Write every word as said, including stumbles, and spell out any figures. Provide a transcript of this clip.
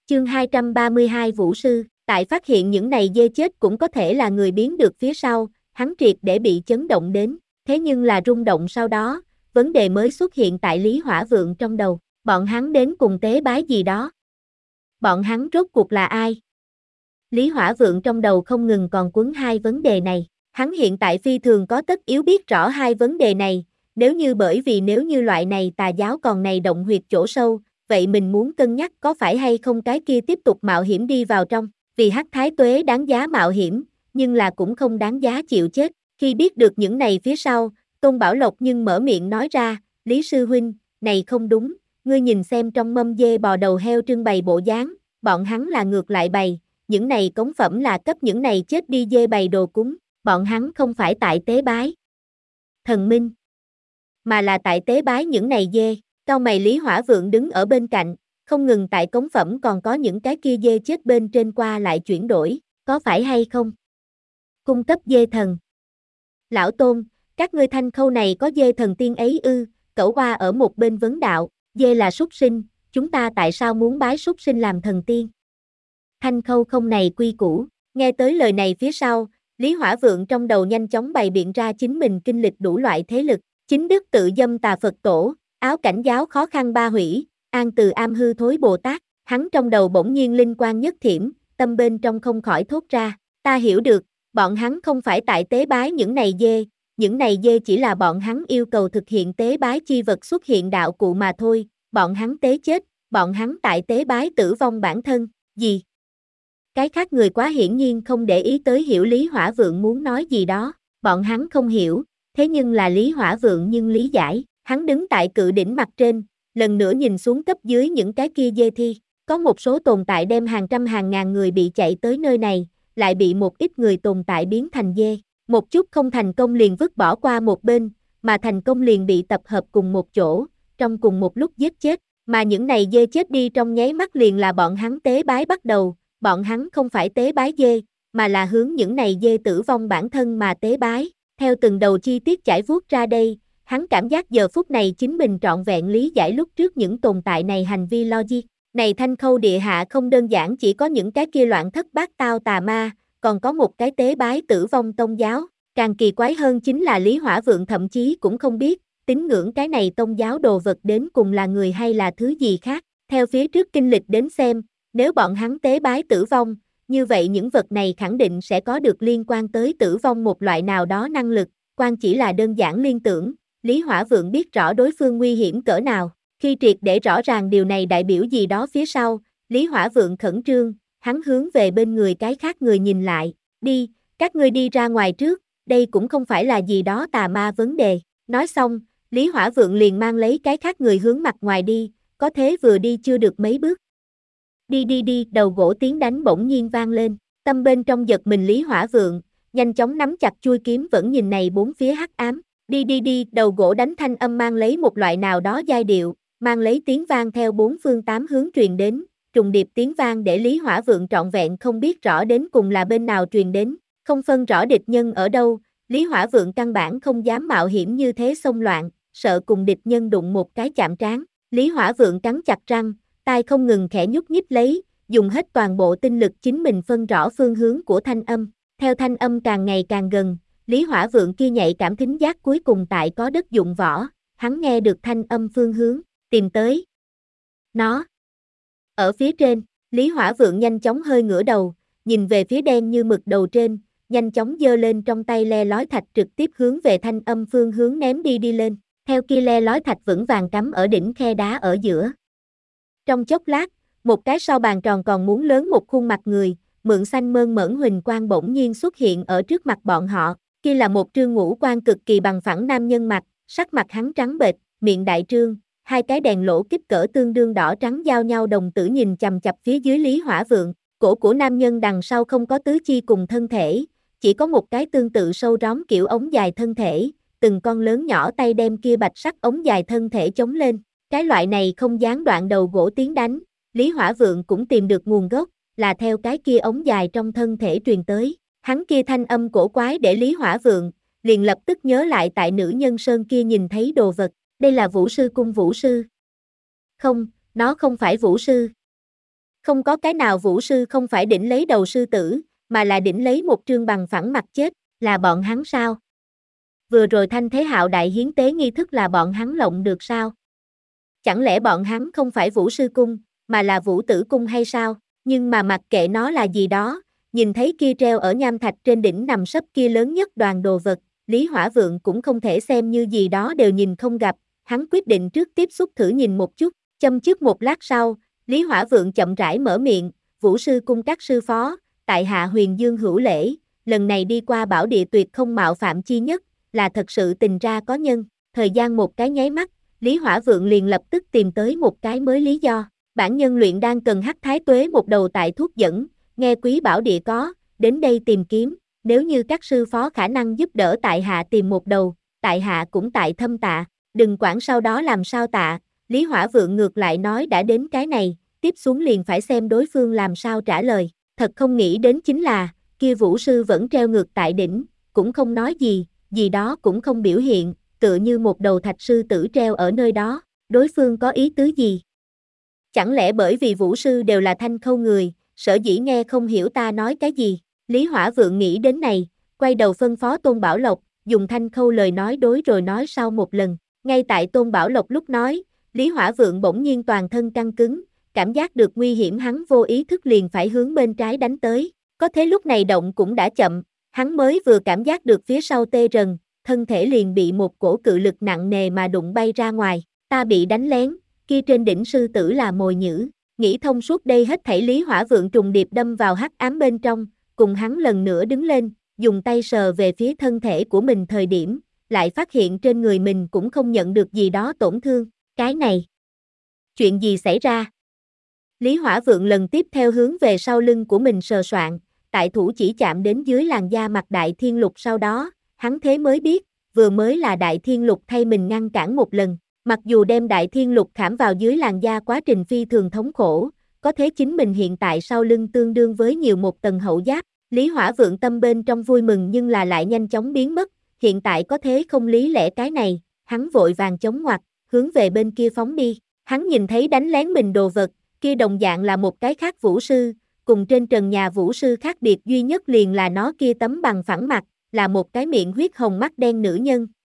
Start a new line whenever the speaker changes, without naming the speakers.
Chương hai trăm ba mươi hai Vũ sư, tại phát hiện những này dê chết cũng có thể là người biến được phía sau, hắn triệt để bị chấn động đến, thế nhưng là rung động sau đó, vấn đề mới xuất hiện tại Lý Hỏa Vượng trong đầu, bọn hắn đến cùng tế bái gì đó. Bọn hắn rốt cuộc là ai? Lý Hỏa Vượng trong đầu không ngừng còn quấn hai vấn đề này, hắn hiện tại phi thường có tất yếu biết rõ hai vấn đề này, nếu như bởi vì nếu như loại này tà giáo còn này động huyệt chỗ sâu, vậy mình muốn cân nhắc có phải hay không cái kia tiếp tục mạo hiểm đi vào trong, vì Hắc Thái Tuế đáng giá mạo hiểm, nhưng là cũng không đáng giá chịu chết. Khi biết được những này phía sau, Tôn Bảo Lộc nhưng mở miệng nói ra, Lý Sư Huynh, này không đúng, ngươi nhìn xem trong mâm dê bò đầu heo trưng bày bộ dáng, bọn hắn là ngược lại bày, những này cống phẩm là cấp những này chết đi dê bày đồ cúng, bọn hắn không phải tại tế bái thần minh, mà là tại tế bái những này dê. Cau mày Lý Hỏa Vượng đứng ở bên cạnh, không ngừng tại cống phẩm còn có những cái kia dê chết bên trên qua lại chuyển đổi, có phải hay không? Cung cấp dê thần. Lão Tôn, các ngươi Thanh Khâu này có dê thần tiên ấy ư? Cẩu Hoa ở một bên vấn đạo, dê là súc sinh, chúng ta tại sao muốn bái súc sinh làm thần tiên? Thanh Khâu không này quy củ. Nghe tới lời này phía sau, Lý Hỏa Vượng trong đầu nhanh chóng bày biện ra chính mình kinh lịch đủ loại thế lực, chính đức tự dâm tà Phật tổ, áo cảnh giáo khó khăn ba hủy, an từ am hư thối Bồ Tát, hắn trong đầu bỗng nhiên linh quang nhất thiểm, tâm bên trong không khỏi thốt ra, ta hiểu được, bọn hắn không phải tại tế bái những này dê, những này dê chỉ là bọn hắn yêu cầu thực hiện tế bái chi vật xuất hiện đạo cụ mà thôi, bọn hắn tế chết, bọn hắn tại tế bái tử vong bản thân, gì? Cái khác người quá hiển nhiên không để ý tới hiểu Lý Hỏa Vượng muốn nói gì đó, bọn hắn không hiểu, thế nhưng là Lý Hỏa Vượng nhưng lý giải, hắn đứng tại cự đỉnh mặt trên, lần nữa nhìn xuống cấp dưới những cái kia dê thi, có một số tồn tại đem hàng trăm hàng ngàn người bị chạy tới nơi này, lại bị một ít người tồn tại biến thành dê, một chút không thành công liền vứt bỏ qua một bên, mà thành công liền bị tập hợp cùng một chỗ, trong cùng một lúc giết chết, mà những này dê chết đi trong nháy mắt liền là bọn hắn tế bái bắt đầu. Bọn hắn không phải tế bái dê, mà là hướng những này dê tử vong bản thân mà tế bái. Theo từng đầu chi tiết chảy vuốt ra đây, hắn cảm giác giờ phút này chính mình trọn vẹn lý giải lúc trước những tồn tại này hành vi logic. Này Thanh Khâu địa hạ không đơn giản chỉ có những cái kia loạn thất bát tao tà ma, còn có một cái tế bái tử vong tôn giáo. Càng kỳ quái hơn chính là Lý Hỏa Vượng thậm chí cũng không biết, tín ngưỡng cái này tôn giáo đồ vật đến cùng là người hay là thứ gì khác. Theo phía trước kinh lịch đến xem, nếu bọn hắn tế bái tử vong, như vậy những vật này khẳng định sẽ có được liên quan tới tử vong một loại nào đó năng lực, quan chỉ là đơn giản liên tưởng, Lý Hỏa Vượng biết rõ đối phương nguy hiểm cỡ nào, khi triệt để rõ ràng điều này đại biểu gì đó phía sau, Lý Hỏa Vượng khẩn trương, hắn hướng về bên người cái khác người nhìn lại, đi, các ngươi đi ra ngoài trước, đây cũng không phải là gì đó tà ma vấn đề, nói xong, Lý Hỏa Vượng liền mang lấy cái khác người hướng mặt ngoài đi, có thế vừa đi chưa được mấy bước. Đi đi đi, đầu gỗ tiếng đánh bỗng nhiên vang lên, tâm bên trong giật mình Lý Hỏa Vượng, nhanh chóng nắm chặt chuôi kiếm vẫn nhìn này bốn phía hắc ám, đi đi đi, đầu gỗ đánh thanh âm mang lấy một loại nào đó giai điệu, mang lấy tiếng vang theo bốn phương tám hướng truyền đến, trùng điệp tiếng vang để Lý Hỏa Vượng trọn vẹn không biết rõ đến cùng là bên nào truyền đến, không phân rõ địch nhân ở đâu, Lý Hỏa Vượng căn bản không dám mạo hiểm như thế xông loạn, sợ cùng địch nhân đụng một cái chạm trán, Lý Hỏa Vượng cắn chặt răng, tai không ngừng khẽ nhúc nhích lấy, dùng hết toàn bộ tinh lực chính mình phân rõ phương hướng của thanh âm. Theo thanh âm càng ngày càng gần, Lý Hỏa Vượng kia nhạy cảm thính giác cuối cùng tại có đất dụng võ, hắn nghe được thanh âm phương hướng, tìm tới. Nó. Ở phía trên, Lý Hỏa Vượng nhanh chóng hơi ngửa đầu, nhìn về phía đen như mực đầu trên, nhanh chóng giơ lên trong tay le lói thạch trực tiếp hướng về thanh âm phương hướng ném đi đi lên. Theo kia le lói thạch vững vàng cắm ở đỉnh khe đá ở giữa. Trong chốc lát, một cái sao bàn tròn còn muốn lớn một khuôn mặt người, mượn xanh mơn mởn huỳnh quang bỗng nhiên xuất hiện ở trước mặt bọn họ, kia là một trương ngũ quan cực kỳ bằng phẳng nam nhân mặt, sắc mặt hắn trắng bệch, miệng đại trương, hai cái đèn lỗ kích cỡ tương đương đỏ trắng giao nhau đồng tử nhìn chằm chằm phía dưới Lý Hỏa Vượng, cổ của nam nhân đằng sau không có tứ chi cùng thân thể, chỉ có một cái tương tự sâu róm kiểu ống dài thân thể, từng con lớn nhỏ tay đem kia bạch sắc ống dài thân thể chống lên. Cái loại này không gián đoạn đầu gỗ tiếng đánh, Lý Hỏa Vượng cũng tìm được nguồn gốc, là theo cái kia ống dài trong thân thể truyền tới. Hắn kia thanh âm cổ quái để Lý Hỏa Vượng, liền lập tức nhớ lại tại nữ nhân sơn kia nhìn thấy đồ vật, đây là vũ sư cung vũ sư. Không, nó không phải vũ sư. Không có cái nào vũ sư không phải đỉnh lấy đầu sư tử, mà là đỉnh lấy một trương bằng phẳng mặt chết, là bọn hắn sao? Vừa rồi Thanh Thế Hạo đại hiến tế nghi thức là bọn hắn lộng được sao? Chẳng lẽ bọn hắn không phải Vũ Sư Cung, mà là Vũ Tử Cung hay sao? Nhưng mà mặc kệ nó là gì đó, nhìn thấy kia treo ở nham thạch trên đỉnh nằm sấp kia lớn nhất đoàn đồ vật, Lý Hỏa Vượng cũng không thể xem như gì đó đều nhìn không gặp, hắn quyết định trước tiếp xúc thử nhìn một chút, châm chước một lát sau, Lý Hỏa Vượng chậm rãi mở miệng, Vũ Sư Cung các sư phó, tại hạ Huyền Dương hữu lễ, lần này đi qua bảo địa tuyệt không mạo phạm chi nhất, là thật sự tình ra có nhân, thời gian một cái nháy mắt, Lý Hỏa Vượng liền lập tức tìm tới một cái mới lý do, bản nhân luyện đang cần hắc thái tuế một đầu tại thuốc dẫn, nghe quý bảo địa có, đến đây tìm kiếm, nếu như các sư phó khả năng giúp đỡ tại hạ tìm một đầu, tại hạ cũng tại thâm tạ, đừng quản sau đó làm sao tạ, Lý Hỏa Vượng ngược lại nói đã đến cái này, tiếp xuống liền phải xem đối phương làm sao trả lời, thật không nghĩ đến chính là, kia vũ sư vẫn treo ngược tại đỉnh, cũng không nói gì, gì đó cũng không biểu hiện, tựa như một đầu thạch sư tử treo ở nơi đó, đối phương có ý tứ gì? Chẳng lẽ bởi vì vũ sư đều là thanh khâu người, sở dĩ nghe không hiểu ta nói cái gì? Lý Hỏa Vượng nghĩ đến này, quay đầu phân phó Tôn Bảo Lộc, dùng thanh khâu lời nói đối rồi nói sau một lần, ngay tại Tôn Bảo Lộc lúc nói, Lý Hỏa Vượng bỗng nhiên toàn thân căng cứng, cảm giác được nguy hiểm hắn vô ý thức liền phải hướng bên trái đánh tới, có thế lúc này động cũng đã chậm, hắn mới vừa cảm giác được phía sau tê rần, thân thể liền bị một cổ cự lực nặng nề mà đụng bay ra ngoài, ta bị đánh lén, kia trên đỉnh sư tử là mồi nhữ, nghĩ thông suốt đây hết thảy Lý Hỏa Vượng trùng điệp đâm vào hắc ám bên trong, cùng hắn lần nữa đứng lên, dùng tay sờ về phía thân thể của mình thời điểm, lại phát hiện trên người mình cũng không nhận được gì đó tổn thương, cái này, chuyện gì xảy ra? Lý Hỏa Vượng lần tiếp theo hướng về sau lưng của mình sờ soạn, tại thủ chỉ chạm đến dưới làn da mặt Đại Thiên Lục sau đó, hắn thế mới biết, vừa mới là Đại Thiên Lục thay mình ngăn cản một lần, mặc dù đem Đại Thiên Lục khảm vào dưới làn da quá trình phi thường thống khổ, có thế chính mình hiện tại sau lưng tương đương với nhiều một tầng hậu giáp, Lý Hỏa Vượng tâm bên trong vui mừng nhưng là lại nhanh chóng biến mất, hiện tại có thế không lý lẽ cái này, hắn vội vàng chống ngoặt, hướng về bên kia phóng đi, hắn nhìn thấy đánh lén mình đồ vật, kia đồng dạng là một cái khác vũ sư, cùng trên trần nhà vũ sư khác biệt duy nhất liền là nó kia tấm bằng phẳng mặt, là một cái miệng huyết hồng mắt đen nữ nhân,